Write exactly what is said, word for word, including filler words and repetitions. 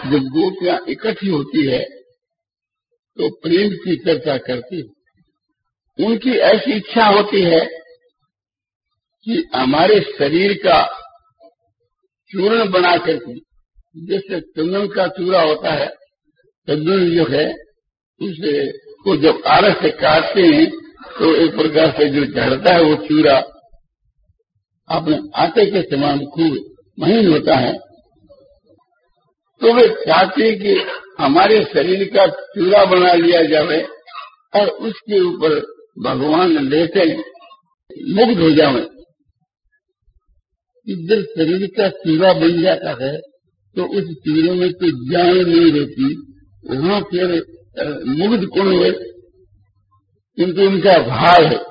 जब गोपियां इकट्ठी होती है तो प्रेम की चर्चा करती है। उनकी ऐसी इच्छा होती है कि हमारे शरीर का चूर्ण बना करके, जैसे चंदन का चूरा होता है, चंदन जो है उसे को जब आरस से काटते हैं तो एक प्रकार से जो झड़ता है वो चूरा अपने आटे के समान खूब महीन होता है। तो वे चाहते हैं कि हमारे शरीर का चूरा बना लिया जाए और उसके ऊपर भगवान लेते मुग्ध हो जाए। जब शरीर का चूरा बन जाता है तो उस चूरे में तो जान नहीं रहती, वहां फिर मुग्ध कौन हुए? किंतु उनका भाव है